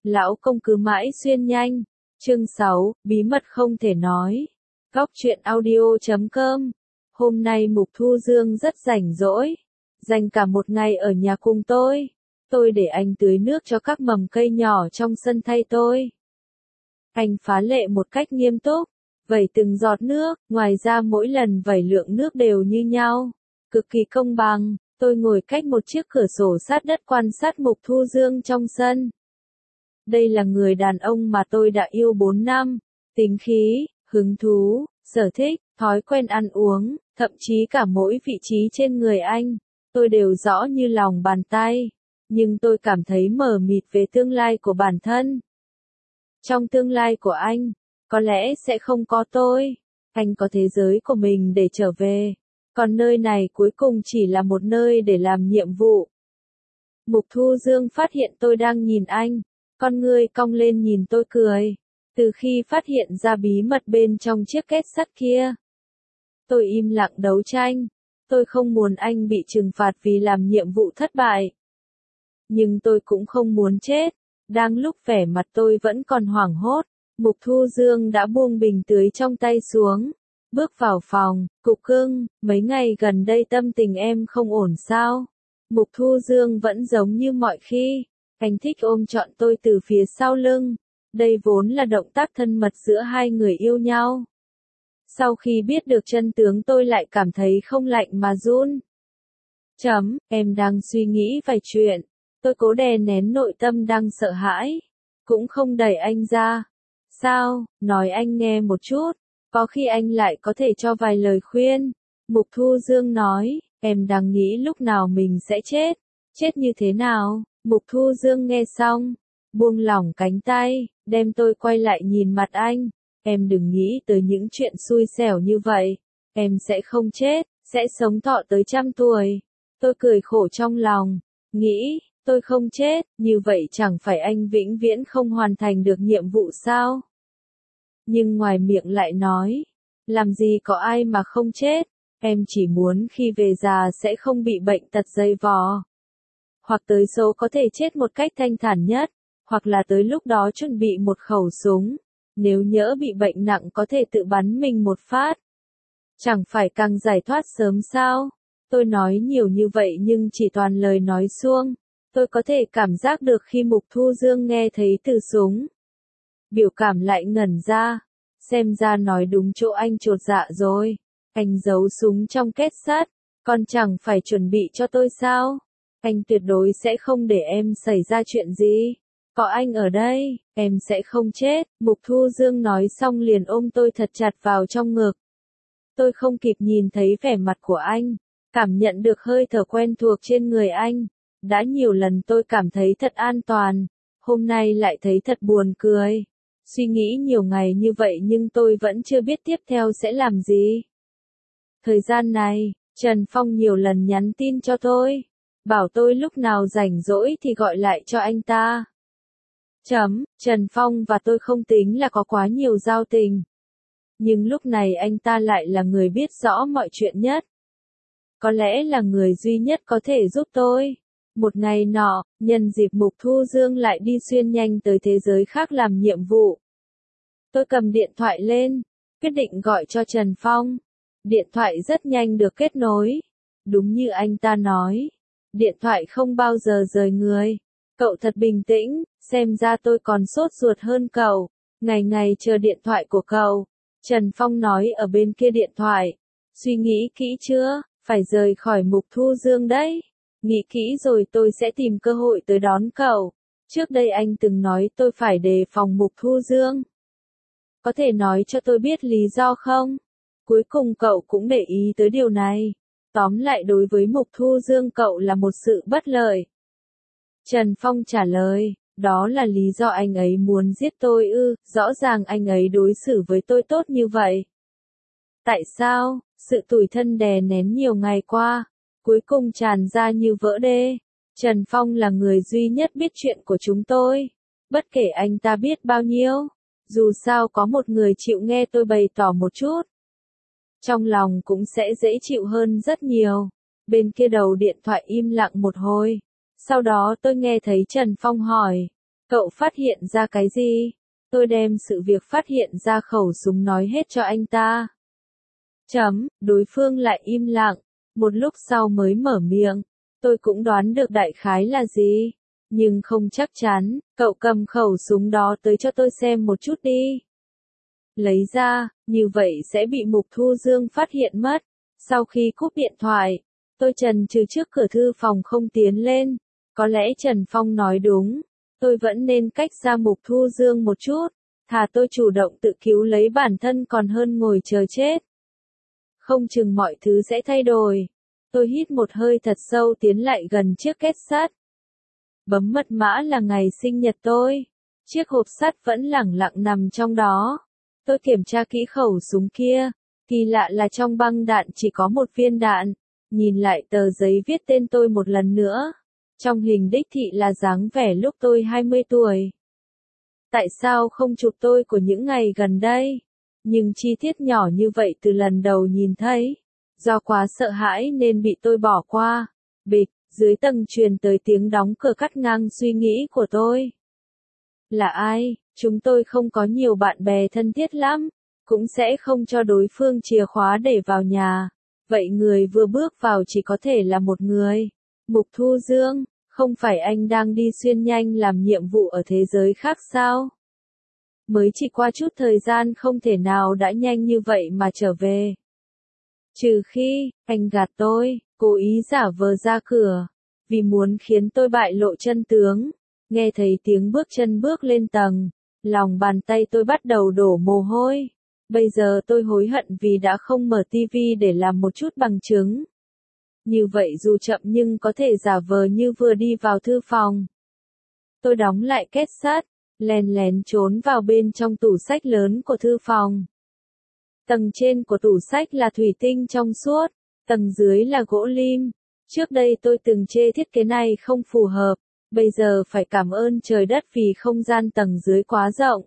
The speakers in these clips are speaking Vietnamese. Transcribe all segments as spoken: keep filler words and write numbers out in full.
Lão công cứ mãi xuyên nhanh. Chương sáu, bí mật không thể nói. Góc truyện audio chấm com. Hôm nay Mục Thu Dương rất rảnh rỗi, dành cả một ngày ở nhà cùng tôi. Tôi để anh tưới nước cho các mầm cây nhỏ trong sân thay tôi. Anh phá lệ một cách nghiêm túc, vẩy từng giọt nước, ngoài ra mỗi lần vẩy lượng nước đều như nhau, cực kỳ công bằng. Tôi ngồi cách một chiếc cửa sổ sát đất quan sát Mục Thu Dương trong sân. Đây là người đàn ông mà tôi đã yêu bốn năm, tính khí, hứng thú, sở thích, thói quen ăn uống, thậm chí cả mỗi vị trí trên người anh, tôi đều rõ như lòng bàn tay, nhưng tôi cảm thấy mờ mịt về tương lai của bản thân. Trong tương lai của anh, có lẽ sẽ không có tôi, anh có thế giới của mình để trở về, còn nơi này cuối cùng chỉ là một nơi để làm nhiệm vụ. Mục Thu Dương phát hiện tôi đang nhìn anh, con ngươi cong lên nhìn tôi cười. Từ khi phát hiện ra bí mật bên trong chiếc két sắt kia, tôi im lặng đấu tranh. Tôi không muốn anh bị trừng phạt vì làm nhiệm vụ thất bại. Nhưng tôi cũng không muốn chết. Đang lúc vẻ mặt tôi vẫn còn hoảng hốt, Mục Thu Dương đã buông bình tưới trong tay xuống, bước vào phòng. Cục cưng, mấy ngày gần đây tâm tình em không ổn sao? Mục Thu Dương vẫn giống như mọi khi, anh thích ôm trọn tôi từ phía sau lưng. Đây vốn là động tác thân mật giữa hai người yêu nhau. Sau khi biết được chân tướng tôi lại cảm thấy không lạnh mà run. Chấm, em đang suy nghĩ vài chuyện. Tôi cố đè nén nội tâm đang sợ hãi. Cũng không đẩy anh ra. Sao, nói anh nghe một chút. Có khi anh lại có thể cho vài lời khuyên. Mục Thu Dương nói, em đang nghĩ lúc nào mình sẽ chết. Chết như thế nào? Mục Thu Dương nghe xong, buông lỏng cánh tay, đem tôi quay lại nhìn mặt anh. Em đừng nghĩ tới những chuyện xui xẻo như vậy. Em sẽ không chết, sẽ sống thọ tới trăm tuổi. Tôi cười khổ trong lòng, nghĩ, tôi không chết, như vậy chẳng phải anh vĩnh viễn không hoàn thành được nhiệm vụ sao? Nhưng ngoài miệng lại nói, làm gì có ai mà không chết, em chỉ muốn khi về già sẽ không bị bệnh tật dày vò. Hoặc tới số có thể chết một cách thanh thản nhất, hoặc là tới lúc đó chuẩn bị một khẩu súng, nếu nhỡ bị bệnh nặng có thể tự bắn mình một phát. Chẳng phải càng giải thoát sớm sao? Tôi nói nhiều như vậy nhưng chỉ toàn lời nói suông. Tôi có thể cảm giác được khi Mục Thu Dương nghe thấy từ súng. Biểu cảm lại ngẩn ra, xem ra nói đúng chỗ anh chột dạ rồi. Anh giấu súng trong két sắt, còn chẳng phải chuẩn bị cho tôi sao? Anh tuyệt đối sẽ không để em xảy ra chuyện gì. Có anh ở đây, em sẽ không chết. Mục Thu Dương nói xong liền ôm tôi thật chặt vào trong ngực. Tôi không kịp nhìn thấy vẻ mặt của anh, cảm nhận được hơi thở quen thuộc trên người anh. Đã nhiều lần tôi cảm thấy thật an toàn, hôm nay lại thấy thật buồn cười. Suy nghĩ nhiều ngày như vậy nhưng tôi vẫn chưa biết tiếp theo sẽ làm gì. Thời gian này, Trần Phong nhiều lần nhắn tin cho tôi, bảo tôi lúc nào rảnh rỗi thì gọi lại cho anh ta. Chấm, Trần Phong và tôi không tính là có quá nhiều giao tình. Nhưng lúc này anh ta lại là người biết rõ mọi chuyện nhất. Có lẽ là người duy nhất có thể giúp tôi. Một ngày nọ, nhân dịp Mục Thu Dương lại đi xuyên nhanh tới thế giới khác làm nhiệm vụ. Tôi cầm điện thoại lên, quyết định gọi cho Trần Phong. Điện thoại rất nhanh được kết nối. Đúng như anh ta nói, điện thoại không bao giờ rời người. Cậu thật bình tĩnh, xem ra tôi còn sốt ruột hơn cậu. Ngày ngày chờ điện thoại của cậu. Trần Phong nói ở bên kia điện thoại. Suy nghĩ kỹ chưa, phải rời khỏi Mục Thu Dương đấy. Nghĩ kỹ rồi tôi sẽ tìm cơ hội tới đón cậu. Trước đây anh từng nói tôi phải đề phòng Mục Thu Dương. Có thể nói cho tôi biết lý do không? Cuối cùng cậu cũng để ý tới điều này. Tóm lại đối với Mục Thu Dương cậu là một sự bất lợi. Trần Phong trả lời, đó là lý do anh ấy muốn giết tôi ư, rõ ràng anh ấy đối xử với tôi tốt như vậy. Tại sao, sự tủi thân đè nén nhiều ngày qua, cuối cùng tràn ra như vỡ đê. Trần Phong là người duy nhất biết chuyện của chúng tôi. Bất kể anh ta biết bao nhiêu, dù sao có một người chịu nghe tôi bày tỏ một chút, trong lòng cũng sẽ dễ chịu hơn rất nhiều. Bên kia đầu điện thoại im lặng một hồi. Sau đó tôi nghe thấy Trần Phong hỏi, Cậu phát hiện ra cái gì? Tôi đem sự việc phát hiện ra khẩu súng nói hết cho anh ta. Chấm, đối phương lại im lặng, một lúc sau mới mở miệng. Tôi cũng đoán được đại khái là gì, nhưng không chắc chắn. Cậu cầm khẩu súng đó tới cho tôi xem một chút đi. Lấy ra, như vậy sẽ bị Mục Thu Dương phát hiện mất. Sau khi cúp điện thoại, tôi chần chừ trước cửa thư phòng không tiến lên. Có lẽ Trần Phong nói đúng, tôi vẫn nên cách xa Mục Thu Dương một chút. Thà tôi chủ động tự cứu lấy bản thân còn hơn ngồi chờ chết. Không chừng mọi thứ sẽ thay đổi. Tôi hít một hơi thật sâu tiến lại gần chiếc két sắt. Bấm mật mã là ngày sinh nhật tôi. Chiếc hộp sắt vẫn lẳng lặng nằm trong đó. Tôi kiểm tra kỹ khẩu súng kia. Kỳ lạ là trong băng đạn chỉ có một viên đạn. Nhìn lại tờ giấy viết tên tôi một lần nữa. Trong hình đích thị là dáng vẻ lúc tôi hai mươi tuổi. Tại sao không chụp tôi của những ngày gần đây? Nhưng chi tiết nhỏ như vậy từ lần đầu nhìn thấy. Do quá sợ hãi nên bị tôi bỏ qua. Bịch, dưới tầng truyền tới tiếng đóng cửa cắt ngang suy nghĩ của tôi. Là ai? Chúng tôi không có nhiều bạn bè thân thiết lắm. Cũng sẽ không cho đối phương chìa khóa để vào nhà. Vậy người vừa bước vào chỉ có thể là một người. Mục Thu Dương, không phải anh đang đi xuyên nhanh làm nhiệm vụ ở thế giới khác sao? Mới chỉ qua chút thời gian không thể nào đã nhanh như vậy mà trở về. Trừ khi, anh gạt tôi, cố ý giả vờ ra cửa, vì muốn khiến tôi bại lộ chân tướng. Nghe thấy tiếng bước chân bước lên tầng, lòng bàn tay tôi bắt đầu đổ mồ hôi. Bây giờ tôi hối hận vì đã không mở tivi để làm một chút bằng chứng. Như vậy dù chậm nhưng có thể giả vờ như vừa đi vào thư phòng. Tôi đóng lại két sắt, lén lén trốn vào bên trong tủ sách lớn của thư phòng. Tầng trên của tủ sách là thủy tinh trong suốt, tầng dưới là gỗ lim. Trước đây tôi từng chê thiết kế này không phù hợp, bây giờ phải cảm ơn trời đất vì không gian tầng dưới quá rộng.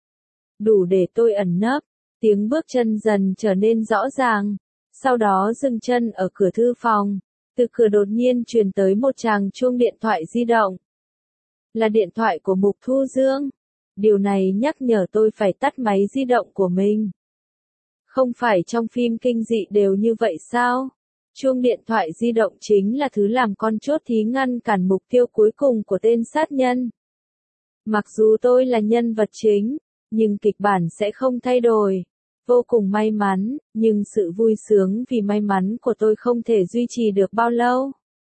Đủ để tôi ẩn nấp, tiếng bước chân dần trở nên rõ ràng, sau đó dừng chân ở cửa thư phòng. Từ cửa đột nhiên truyền tới một tràng chuông điện thoại di động. Là điện thoại của Mục Thu Dương. Điều này nhắc nhở tôi phải tắt máy di động của mình. Không phải trong phim kinh dị đều như vậy sao? Chuông điện thoại di động chính là thứ làm con chốt thí ngăn cản mục tiêu cuối cùng của tên sát nhân. Mặc dù tôi là nhân vật chính, nhưng kịch bản sẽ không thay đổi. Vô cùng may mắn, nhưng sự vui sướng vì may mắn của tôi không thể duy trì được bao lâu.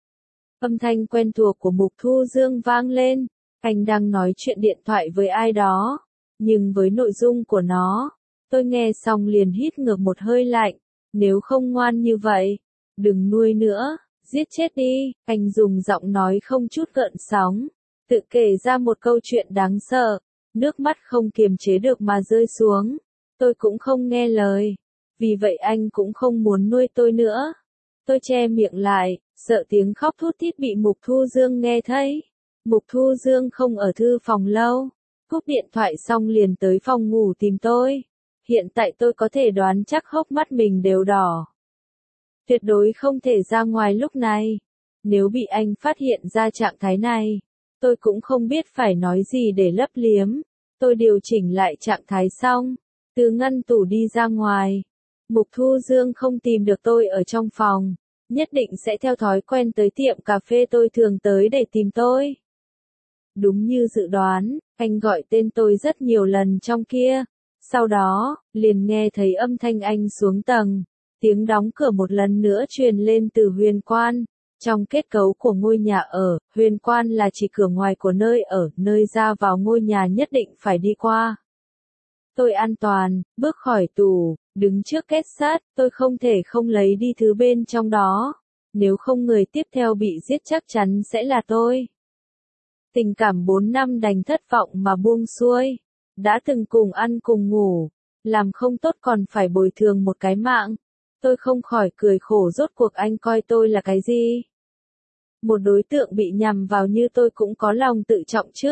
Âm thanh quen thuộc của Mục Thu Dương vang lên. Anh đang nói chuyện điện thoại với ai đó. Nhưng với nội dung của nó, tôi nghe xong liền hít ngược một hơi lạnh. Nếu không ngoan như vậy, đừng nuôi nữa, giết chết đi. Anh dùng giọng nói không chút gợn sóng, tự kể ra một câu chuyện đáng sợ. Nước mắt không kiềm chế được mà rơi xuống. Tôi cũng không nghe lời. Vì vậy anh cũng không muốn nuôi tôi nữa. Tôi che miệng lại, sợ tiếng khóc thút thít bị Mục Thu Dương nghe thấy. Mục Thu Dương không ở thư phòng lâu. Cúp điện thoại xong liền tới phòng ngủ tìm tôi. Hiện tại tôi có thể đoán chắc hốc mắt mình đều đỏ. Tuyệt đối không thể ra ngoài lúc này. Nếu bị anh phát hiện ra trạng thái này, tôi cũng không biết phải nói gì để lấp liếm. Tôi điều chỉnh lại trạng thái xong, từ ngăn tủ đi ra ngoài. Mục Thu Dương không tìm được tôi ở trong phòng, nhất định sẽ theo thói quen tới tiệm cà phê tôi thường tới để tìm tôi. Đúng như dự đoán, anh gọi tên tôi rất nhiều lần trong kia. Sau đó, liền nghe thấy âm thanh anh xuống tầng. Tiếng đóng cửa một lần nữa truyền lên từ huyền quan. Trong kết cấu của ngôi nhà ở, huyền quan là chỉ cửa ngoài của nơi ở, nơi ra vào ngôi nhà nhất định phải đi qua. Tôi an toàn, bước khỏi tủ, đứng trước két sắt, tôi không thể không lấy đi thứ bên trong đó. Nếu không người tiếp theo bị giết chắc chắn sẽ là tôi. Tình cảm bốn năm đành thất vọng mà buông xuôi. Đã từng cùng ăn cùng ngủ, làm không tốt còn phải bồi thường một cái mạng. Tôi không khỏi cười khổ, rốt cuộc anh coi tôi là cái gì? Một đối tượng bị nhằm vào như tôi cũng có lòng tự trọng chứ.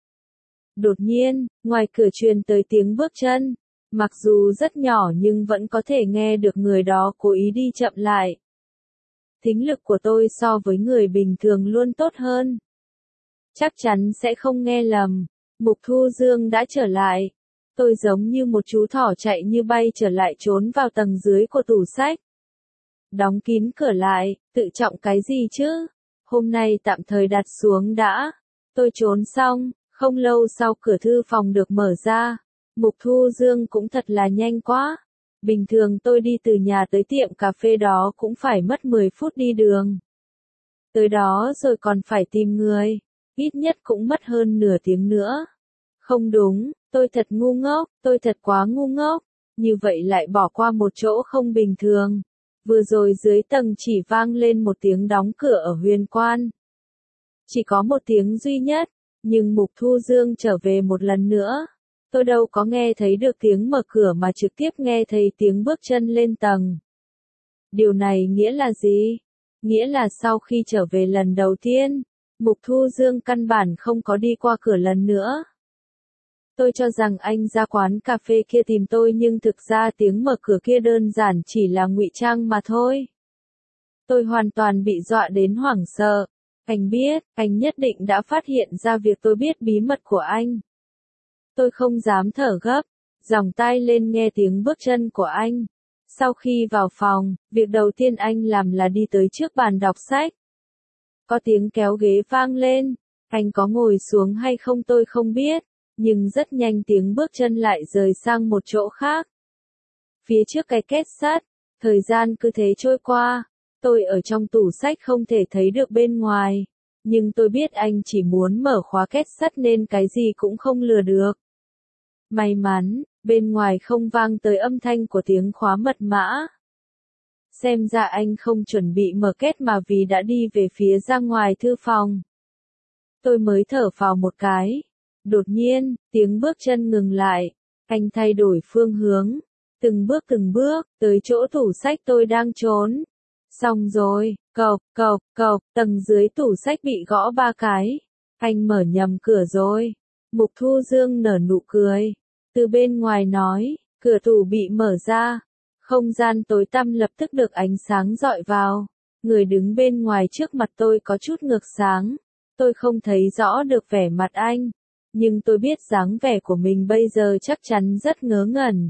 Đột nhiên, ngoài cửa truyền tới tiếng bước chân. Mặc dù rất nhỏ nhưng vẫn có thể nghe được người đó cố ý đi chậm lại. Thính lực của tôi so với người bình thường luôn tốt hơn. Chắc chắn sẽ không nghe lầm. Mục Thu Dương đã trở lại. Tôi giống như một chú thỏ chạy như bay trở lại trốn vào tầng dưới của tủ sách. Đóng kín cửa lại, tự trọng cái gì chứ? Hôm nay tạm thời đặt xuống đã. Tôi trốn xong, không lâu sau cửa thư phòng được mở ra. Mục Thu Dương cũng thật là nhanh quá. Bình thường tôi đi từ nhà tới tiệm cà phê đó cũng phải mất mười phút đi đường. Tới đó rồi còn phải tìm người, ít nhất cũng mất hơn nửa tiếng nữa. Không đúng, tôi thật ngu ngốc, tôi thật quá ngu ngốc, như vậy lại bỏ qua một chỗ không bình thường. Vừa rồi dưới tầng chỉ vang lên một tiếng đóng cửa ở Huyền Quan. Chỉ có một tiếng duy nhất, nhưng Mục Thu Dương trở về một lần nữa. Tôi đâu có nghe thấy được tiếng mở cửa mà trực tiếp nghe thấy tiếng bước chân lên tầng. Điều này nghĩa là gì? Nghĩa là sau khi trở về lần đầu tiên, Mục Thu Dương căn bản không có đi qua cửa lần nữa. Tôi cho rằng anh ra quán cà phê kia tìm tôi nhưng thực ra tiếng mở cửa kia đơn giản chỉ là ngụy trang mà thôi. Tôi hoàn toàn bị dọa đến hoảng sợ. Anh biết, anh nhất định đã phát hiện ra việc tôi biết bí mật của anh. Tôi không dám thở gấp, giòng tai lên nghe tiếng bước chân của anh. Sau khi vào phòng, việc đầu tiên anh làm là đi tới trước bàn đọc sách. Có tiếng kéo ghế vang lên, anh có ngồi xuống hay không tôi không biết, nhưng rất nhanh tiếng bước chân lại rời sang một chỗ khác. Phía trước cái két sắt, thời gian cứ thế trôi qua, tôi ở trong tủ sách không thể thấy được bên ngoài, nhưng tôi biết anh chỉ muốn mở khóa két sắt nên cái gì cũng không lừa được. May mắn, bên ngoài không vang tới âm thanh của tiếng khóa mật mã. Xem ra anh không chuẩn bị mở két mà vì đã đi về phía ra ngoài thư phòng. Tôi mới thở phào một cái. Đột nhiên, tiếng bước chân ngừng lại. Anh thay đổi phương hướng. Từng bước từng bước, tới chỗ tủ sách tôi đang trốn. Xong rồi, cộc, cộc, cộc, tầng dưới tủ sách bị gõ ba cái. Anh mở nhầm cửa rồi. Mục Thu Dương nở nụ cười. Từ bên ngoài nói, cửa tủ bị mở ra. Không gian tối tăm lập tức được ánh sáng dọi vào. Người đứng bên ngoài trước mặt tôi có chút ngược sáng. Tôi không thấy rõ được vẻ mặt anh. Nhưng tôi biết dáng vẻ của mình bây giờ chắc chắn rất ngớ ngẩn.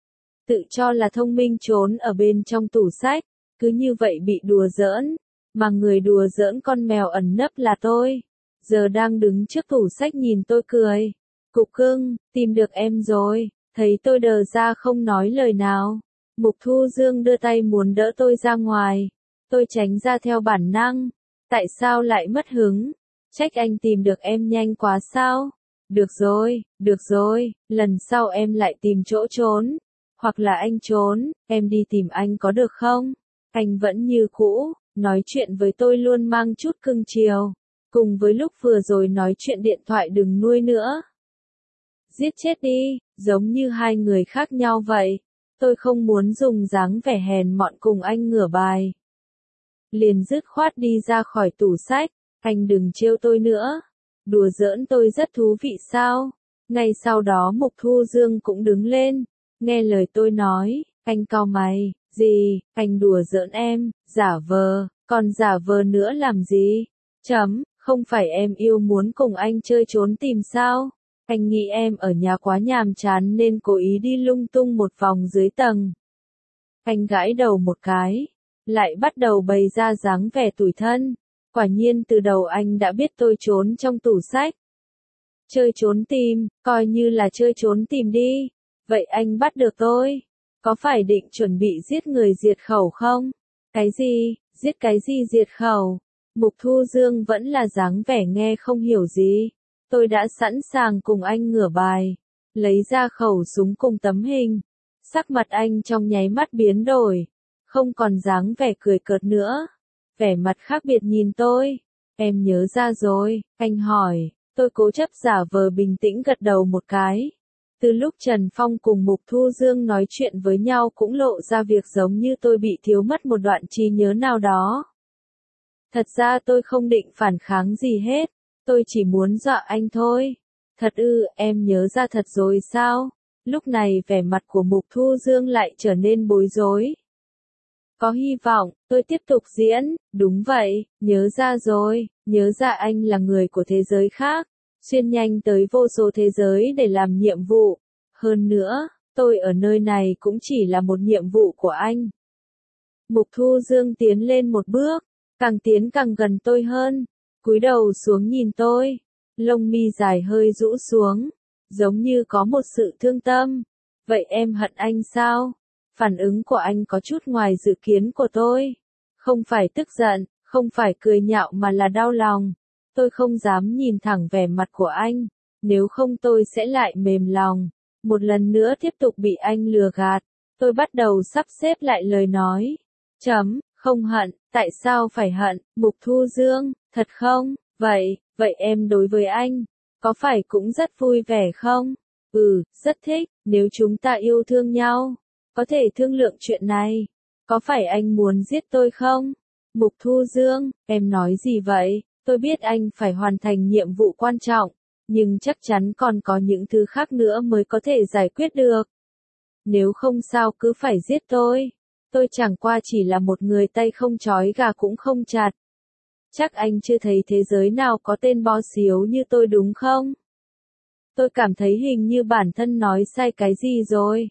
Tự cho là thông minh trốn ở bên trong tủ sách. Cứ như vậy bị đùa giỡn. Mà người đùa giỡn con mèo ẩn nấp là tôi. Giờ đang đứng trước tủ sách nhìn tôi cười. Cục cưng, tìm được em rồi. Thấy tôi đờ ra không nói lời nào. Mục Thu Dương đưa tay muốn đỡ tôi ra ngoài. Tôi tránh ra theo bản năng. Tại sao lại mất hứng? Trách anh tìm được em nhanh quá sao? Được rồi, được rồi, lần sau em lại tìm chỗ trốn. Hoặc là anh trốn, em đi tìm anh có được không? Anh vẫn như cũ, nói chuyện với tôi luôn mang chút cưng chiều. Cùng với lúc vừa rồi nói chuyện điện thoại đừng nuôi nữa. Giết chết đi, giống như hai người khác nhau vậy. Tôi không muốn dùng dáng vẻ hèn mọn cùng anh ngửa bài. Liền dứt khoát đi ra khỏi tủ sách, anh đừng trêu tôi nữa. Đùa giỡn tôi rất thú vị sao? Ngay sau đó Mục Thu Dương cũng đứng lên, nghe lời tôi nói, anh cau mày, gì, anh đùa giỡn em, giả vờ, còn giả vờ nữa làm gì? Chấm, không phải em yêu muốn cùng anh chơi trốn tìm sao? Anh nghĩ em ở nhà quá nhàm chán nên cố ý đi lung tung một vòng dưới tầng. Anh gãi đầu một cái, lại bắt đầu bày ra dáng vẻ tủi thân. Quả nhiên từ đầu anh đã biết tôi trốn trong tủ sách. Chơi trốn tìm, coi như là chơi trốn tìm đi. Vậy anh bắt được tôi. Có phải định chuẩn bị giết người diệt khẩu không? Cái gì, giết cái gì diệt khẩu? Mục Thu Dương vẫn là dáng vẻ nghe không hiểu gì. Tôi đã sẵn sàng cùng anh ngửa bài. Lấy ra khẩu súng cùng tấm hình. Sắc mặt anh trong nháy mắt biến đổi. Không còn dáng vẻ cười cợt nữa. Vẻ mặt khác biệt nhìn tôi. Em nhớ ra rồi, anh hỏi. Tôi cố chấp giả vờ bình tĩnh gật đầu một cái. Từ lúc Trần Phong cùng Mục Thu Dương nói chuyện với nhau cũng lộ ra việc giống như tôi bị thiếu mất một đoạn trí nhớ nào đó. Thật ra tôi không định phản kháng gì hết. Tôi chỉ muốn dọa anh thôi. Thật ư, em nhớ ra thật rồi sao? Lúc này vẻ mặt của Mục Thu Dương lại trở nên bối rối. Có hy vọng, tôi tiếp tục diễn, đúng vậy, nhớ ra rồi, nhớ ra anh là người của thế giới khác. xuyên nhanh tới vô số thế giới để làm nhiệm vụ. Hơn nữa, tôi ở nơi này cũng chỉ là một nhiệm vụ của anh. Mục Thu Dương tiến lên một bước, càng tiến càng gần tôi hơn, cúi đầu xuống nhìn tôi, lông mi dài hơi rũ xuống, giống như có một sự thương tâm. Vậy em hận anh sao? Phản ứng của anh có chút ngoài dự kiến của tôi. Không phải tức giận, không phải cười nhạo mà là đau lòng. Tôi không dám nhìn thẳng vẻ mặt của anh, nếu không tôi sẽ lại mềm lòng. Một lần nữa tiếp tục bị anh lừa gạt. Tôi bắt đầu sắp xếp lại lời nói. Chấm, không hận, tại sao phải hận, Mục Thu Dương, thật không? Vậy, vậy em đối với anh, có phải cũng rất vui vẻ không? Ừ, rất thích, nếu chúng ta yêu thương nhau, có thể thương lượng chuyện này. Có phải anh muốn giết tôi không? Mục Thu Dương, em nói gì vậy? Tôi biết anh phải hoàn thành nhiệm vụ quan trọng, nhưng chắc chắn còn có những thứ khác nữa mới có thể giải quyết được. Nếu không sao cứ phải giết tôi. Tôi chẳng qua chỉ là một người tay không trói gà cũng không chặt. Chắc anh chưa thấy thế giới nào có tên bo xíu như tôi đúng không? Tôi cảm thấy hình như bản thân nói sai cái gì rồi.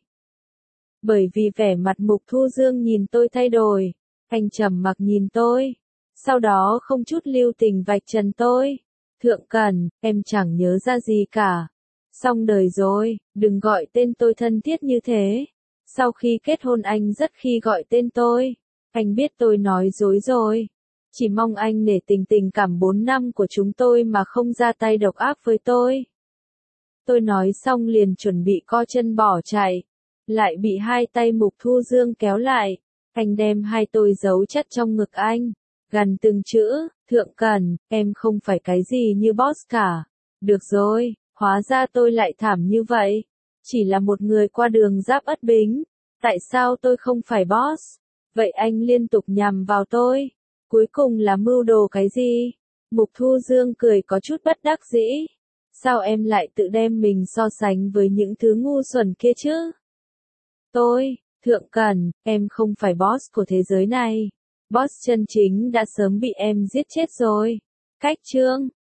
Bởi vì vẻ mặt Mục Thu Dương nhìn tôi thay đổi, anh trầm mặc nhìn tôi, sau đó không chút lưu tình vạch trần tôi. Thượng Cẩn, em chẳng nhớ ra gì cả. Xong đời rồi, đừng gọi tên tôi thân thiết như thế. Sau khi kết hôn anh rất khi gọi tên tôi. Anh biết tôi nói dối rồi. Chỉ mong anh nể tình tình cảm bốn năm của chúng tôi mà không ra tay độc ác với tôi. Tôi nói xong liền chuẩn bị co chân bỏ chạy. Lại bị hai tay Mục Thu Dương kéo lại. Anh đem hai tôi giấu chất trong ngực anh. Gần từng chữ, Thượng Cẩn, em không phải cái gì như boss cả. Được rồi, hóa ra tôi lại thảm như vậy. Chỉ là một người qua đường giáp Ất Bính. Tại sao tôi không phải boss? Vậy anh liên tục nhằm vào tôi. Cuối cùng là mưu đồ cái gì? Mục Thu Dương cười có chút bất đắc dĩ. Sao em lại tự đem mình so sánh với những thứ ngu xuẩn kia chứ? Tôi, Thượng Cẩn, em không phải boss của thế giới này. Boss chân chính đã sớm bị em giết chết rồi. Cách chương